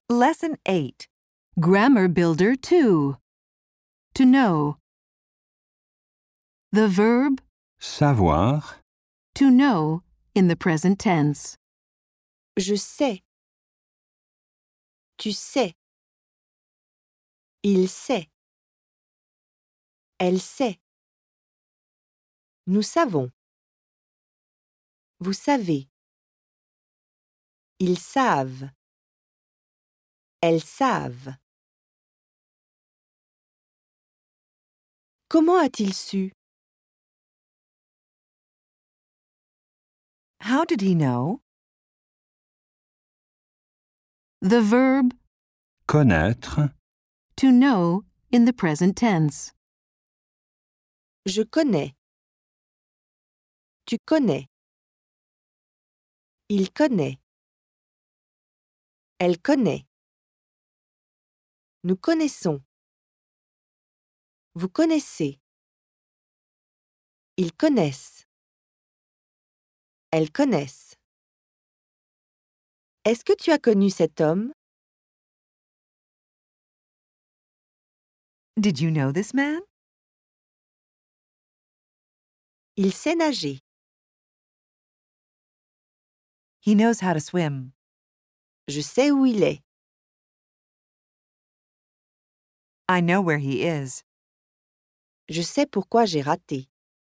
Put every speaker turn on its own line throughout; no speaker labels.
Lesson 8. Grammar Builder 2. To know. The verb
savoir,
to know in the present tense.
Je sais. Tu sais. Il sait. Elle sait. Nous savons. Vous savez. Ils savent. Elles savent. Comment a-t-il su?
How did he know? The verb
connaître,
to know in the present tense.
Je connais. Tu connais. Il connaît. Elle connaît. Nous connaissons. Vous connaissez. Ils connaissent. Elles connaissent. Est-ce que tu as connu cet homme?
Did you know this man?
Il sait nager.
He knows how to swim.
Je sais où il est.
I know where he is.
Je sais pourquoi j'ai raté.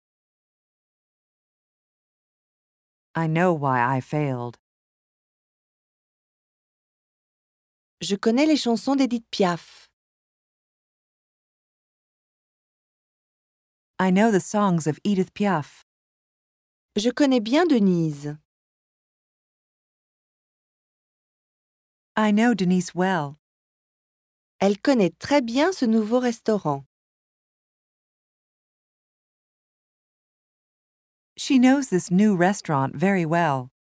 I know why I failed.
Je connais les chansons d'Edith Piaf.
I know the songs of Edith Piaf.
Je connais bien Denise.
I know Denise well.
Elle connaît très bien ce nouveau restaurant.
She knows this new restaurant very well.